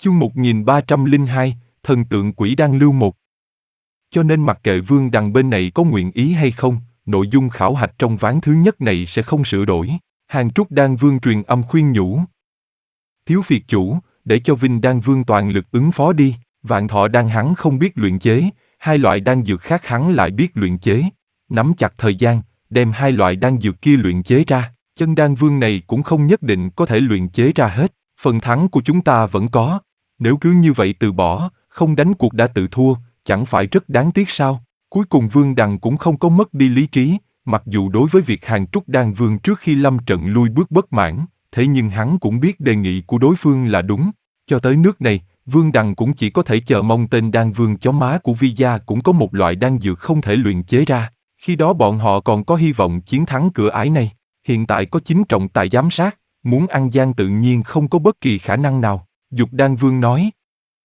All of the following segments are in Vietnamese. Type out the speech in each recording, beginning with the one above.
Chương 1302, Thần tượng quỷ đan lưu 1. Cho nên mặc kệ Vương Đằng bên này có nguyện ý hay không, nội dung khảo hạch trong ván thứ nhất này sẽ không sửa đổi. Hàng Trúc Đan Vương truyền âm khuyên nhủ. Thiếu Phiệt chủ, để cho Vinh Đan Vương toàn lực ứng phó đi, Vạn Thọ Đan hắn không biết luyện chế, hai loại đan dược khác hắn lại biết luyện chế. Nắm chặt thời gian, đem hai loại đan dược kia luyện chế ra, Chân Đan Vương này cũng không nhất định có thể luyện chế ra hết, phần thắng của chúng ta vẫn có. Nếu cứ như vậy từ bỏ, không đánh cuộc đã tự thua, chẳng phải rất đáng tiếc sao? Cuối cùng Vương Đằng cũng không có mất đi lý trí, mặc dù đối với việc Hàng Trúc Đan Vương trước khi lâm trận lui bước bất mãn, thế nhưng hắn cũng biết đề nghị của đối phương là đúng. Cho tới nước này, Vương Đằng cũng chỉ có thể chờ mong tên Đan Vương chó má của Vi gia cũng có một loại đan dược không thể luyện chế ra. Khi đó bọn họ còn có hy vọng chiến thắng cửa ải này. Hiện tại có 9 trọng tài giám sát, muốn ăn gian tự nhiên không có bất kỳ khả năng nào. Dục Đan Vương nói.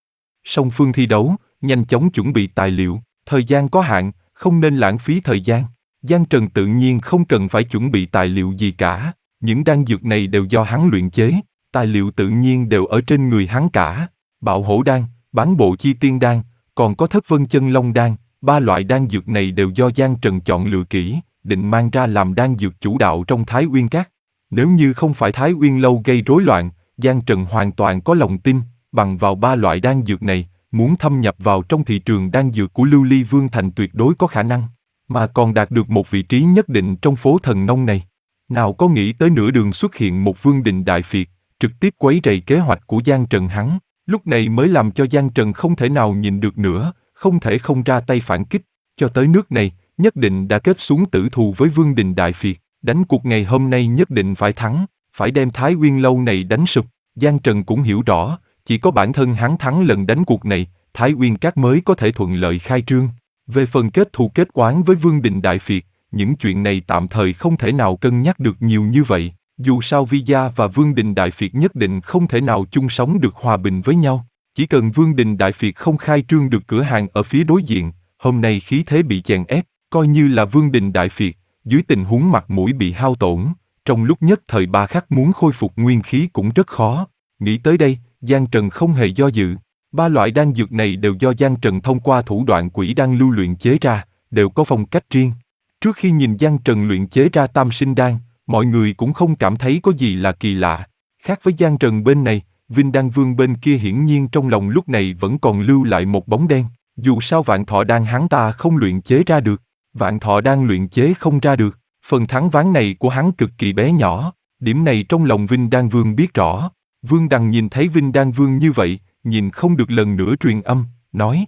Song phương thi đấu, nhanh chóng chuẩn bị tài liệu, thời gian có hạn, không nên lãng phí thời gian. Giang Trần tự nhiên không cần phải chuẩn bị tài liệu gì cả, những đan dược này đều do hắn luyện chế, tài liệu tự nhiên đều ở trên người hắn cả. Bạo Hổ Đan, Bán Bộ Chi Tiên Đan, còn có Thất Vân Chân Long Đan, ba loại đan dược này đều do Giang Trần chọn lựa kỹ, định mang ra làm đan dược chủ đạo trong Thái Uyên Các. Nếu như không phải Thái Uyên Lâu gây rối loạn, Giang Trần hoàn toàn có lòng tin, bằng vào ba loại đan dược này, muốn thâm nhập vào trong thị trường đan dược của Lưu Ly Vương Thành tuyệt đối có khả năng, mà còn đạt được một vị trí nhất định trong phố thần nông này. Nào có nghĩ tới nửa đường xuất hiện một Vương Đình Đại Phiệt, trực tiếp quấy rầy kế hoạch của Giang Trần hắn, lúc này mới làm cho Giang Trần không thể nào nhìn được nữa, không thể không ra tay phản kích. Cho tới nước này, nhất định đã kết xuống tử thù với Vương Đình Đại Phiệt, đánh cuộc ngày hôm nay nhất định phải thắng, phải đem Thái Uyên Lâu này đánh sụp. Giang Trần cũng hiểu rõ, chỉ có bản thân hắn thắng lần đánh cuộc này, Thái Uyên Các mới có thể thuận lợi khai trương. Về phần kết thù kết oán với Vương Đình Đại Phiệt, những chuyện này tạm thời không thể nào cân nhắc được nhiều như vậy. Dù sao Vi gia và Vương Đình Đại Phiệt nhất định không thể nào chung sống được hòa bình với nhau. Chỉ cần Vương Đình Đại Phiệt không khai trương được cửa hàng ở phía đối diện, hôm nay khí thế bị chèn ép, coi như là Vương Đình Đại Phiệt, dưới tình huống mặt mũi bị hao tổn, trong lúc nhất thời 3 khắc muốn khôi phục nguyên khí cũng rất khó. Nghĩ tới đây, Giang Trần không hề do dự. Ba loại đan dược này đều do Giang Trần thông qua thủ đoạn quỷ đan lưu luyện chế ra, đều có phong cách riêng. Trước khi nhìn Giang Trần luyện chế ra Tam Sinh Đan, mọi người cũng không cảm thấy có gì là kỳ lạ. Khác với Giang Trần bên này, Vinh Đan Vương bên kia hiển nhiên trong lòng lúc này vẫn còn lưu lại một bóng đen. Dù sao Vạn Thọ Đan hắn ta không luyện chế ra được, Vạn Thọ Đan luyện chế không ra được, phần thắng ván này của hắn cực kỳ bé nhỏ, điểm này trong lòng Vinh Đan Vương biết rõ. Vương Đằng nhìn thấy Vinh Đan Vương như vậy, nhìn không được lần nữa truyền âm, nói.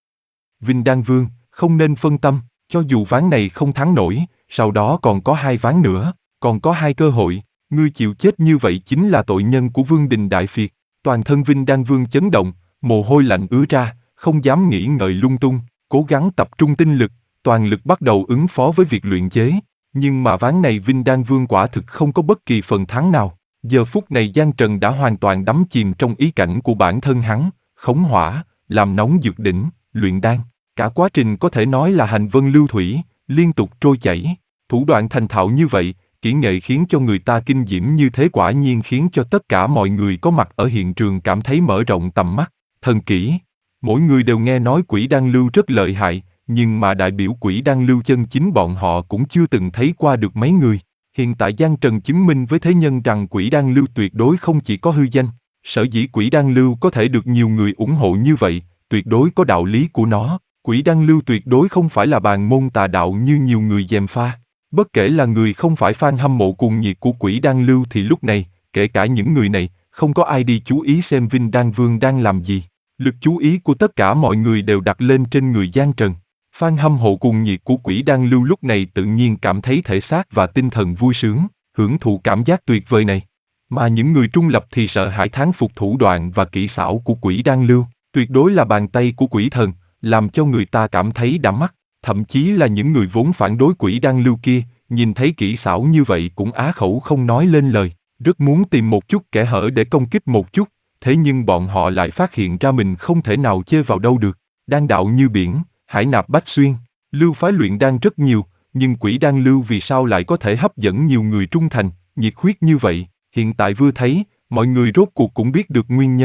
Vinh Đan Vương, không nên phân tâm, cho dù ván này không thắng nổi, sau đó còn có 2 ván nữa, còn có 2 cơ hội, ngươi chịu chết như vậy chính là tội nhân của Vương Đình Đại Phiệt. Toàn thân Vinh Đan Vương chấn động, mồ hôi lạnh ứa ra, không dám nghĩ ngợi lung tung, cố gắng tập trung tinh lực, toàn lực bắt đầu ứng phó với việc luyện chế. Nhưng mà ván này Vinh Đan Vương quả thực không có bất kỳ phần thắng nào. Giờ phút này Giang Trần đã hoàn toàn đắm chìm trong ý cảnh của bản thân hắn, khống hỏa, làm nóng dược đỉnh, luyện đan. Cả quá trình có thể nói là hành vân lưu thủy, liên tục trôi chảy. Thủ đoạn thành thạo như vậy, kỹ nghệ khiến cho người ta kinh diễm như thế quả nhiên khiến cho tất cả mọi người có mặt ở hiện trường cảm thấy mở rộng tầm mắt. Thần kỹ, mỗi người đều nghe nói quỷ đan lưu rất lợi hại, nhưng mà đại biểu quỷ đan lưu chân chính bọn họ cũng chưa từng thấy qua được mấy người. Hiện tại Giang Trần chứng minh với thế nhân rằng quỷ đan lưu tuyệt đối không chỉ có hư danh, sở dĩ quỷ đan lưu có thể được nhiều người ủng hộ như vậy, tuyệt đối có đạo lý của nó. Quỷ đan lưu tuyệt đối không phải là bàn môn tà đạo như nhiều người gièm pha. Bất kể là người không phải fan hâm mộ cuồng nhiệt của quỷ đan lưu thì lúc này, kể cả những người này, không có ai đi chú ý xem Vinh Đan Vương đang làm gì. Lực chú ý của tất cả mọi người đều đặt lên trên người Giang Trần. Fan hâm mộ cuồng nhiệt của quỷ đan lưu lúc này tự nhiên cảm thấy thể xác và tinh thần vui sướng, hưởng thụ cảm giác tuyệt vời này. Mà những người trung lập thì sợ hãi thán phục thủ đoạn và kỹ xảo của quỷ đan lưu, tuyệt đối là bàn tay của quỷ thần, làm cho người ta cảm thấy đã mắt. Thậm chí là những người vốn phản đối quỷ đan lưu kia, nhìn thấy kỹ xảo như vậy cũng á khẩu không nói lên lời, rất muốn tìm một chút kẽ hở để công kích một chút, thế nhưng bọn họ lại phát hiện ra mình không thể nào chê vào đâu được. Đan đạo như biển, hải nạp bách xuyên, lưu phái luyện đan rất nhiều, nhưng quỷ đan lưu vì sao lại có thể hấp dẫn nhiều người trung thành, nhiệt huyết như vậy? Hiện tại vừa thấy, mọi người rốt cuộc cũng biết được nguyên nhân.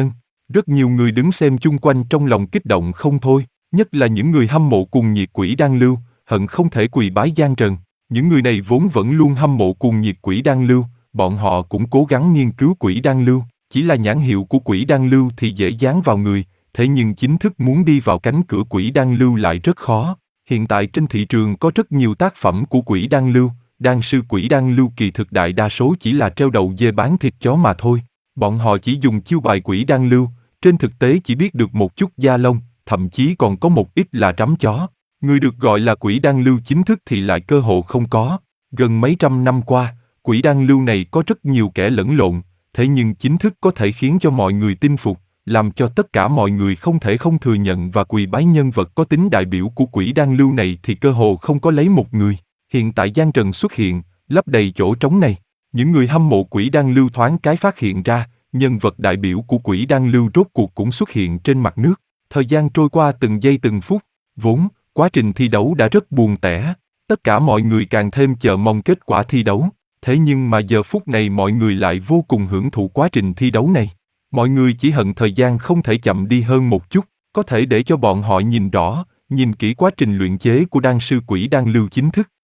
Rất nhiều người đứng xem chung quanh trong lòng kích động không thôi, nhất là những người hâm mộ cuồng nhiệt Quỷ Đan Lưu, hận không thể quỳ bái Giang Trần. Những người này vốn vẫn luôn hâm mộ cuồng nhiệt Quỷ Đan Lưu, bọn họ cũng cố gắng nghiên cứu Quỷ Đan Lưu, chỉ là nhãn hiệu của Quỷ Đan Lưu thì dễ dán vào người, thế nhưng chính thức muốn đi vào cánh cửa Quỷ Đan Lưu lại rất khó. Hiện tại trên thị trường có rất nhiều tác phẩm của Quỷ Đan Lưu, đan sư Quỷ Đan Lưu kỳ thực đại đa số chỉ là treo đầu dê bán thịt chó mà thôi. Bọn họ chỉ dùng chiêu bài Quỷ Đan Lưu, trên thực tế chỉ biết được một chút da lông, thậm chí còn có một ít là trắm chó. Người được gọi là Quỷ Đan Lưu chính thức thì lại cơ hồ không có. Gần mấy trăm năm qua, Quỷ Đan Lưu này có rất nhiều kẻ lẫn lộn, thế nhưng chính thức có thể khiến cho mọi người tin phục, làm cho tất cả mọi người không thể không thừa nhận và quỳ bái nhân vật có tính đại biểu của Quỷ Đan Lưu này thì cơ hồ không có lấy một người. Hiện tại Giang Trần xuất hiện, lấp đầy chỗ trống này. Những người hâm mộ Quỷ Đan Lưu thoáng cái phát hiện ra, nhân vật đại biểu của Quỷ Đan Lưu rốt cuộc cũng xuất hiện trên mặt nước. Thời gian trôi qua từng giây từng phút, vốn, quá trình thi đấu đã rất buồn tẻ. Tất cả mọi người càng thêm chờ mong kết quả thi đấu. Thế nhưng mà giờ phút này mọi người lại vô cùng hưởng thụ quá trình thi đấu này. Mọi người chỉ hận thời gian không thể chậm đi hơn một chút, có thể để cho bọn họ nhìn rõ, nhìn kỹ quá trình luyện chế của đan sư Quỷ Đan Lưu chính thức.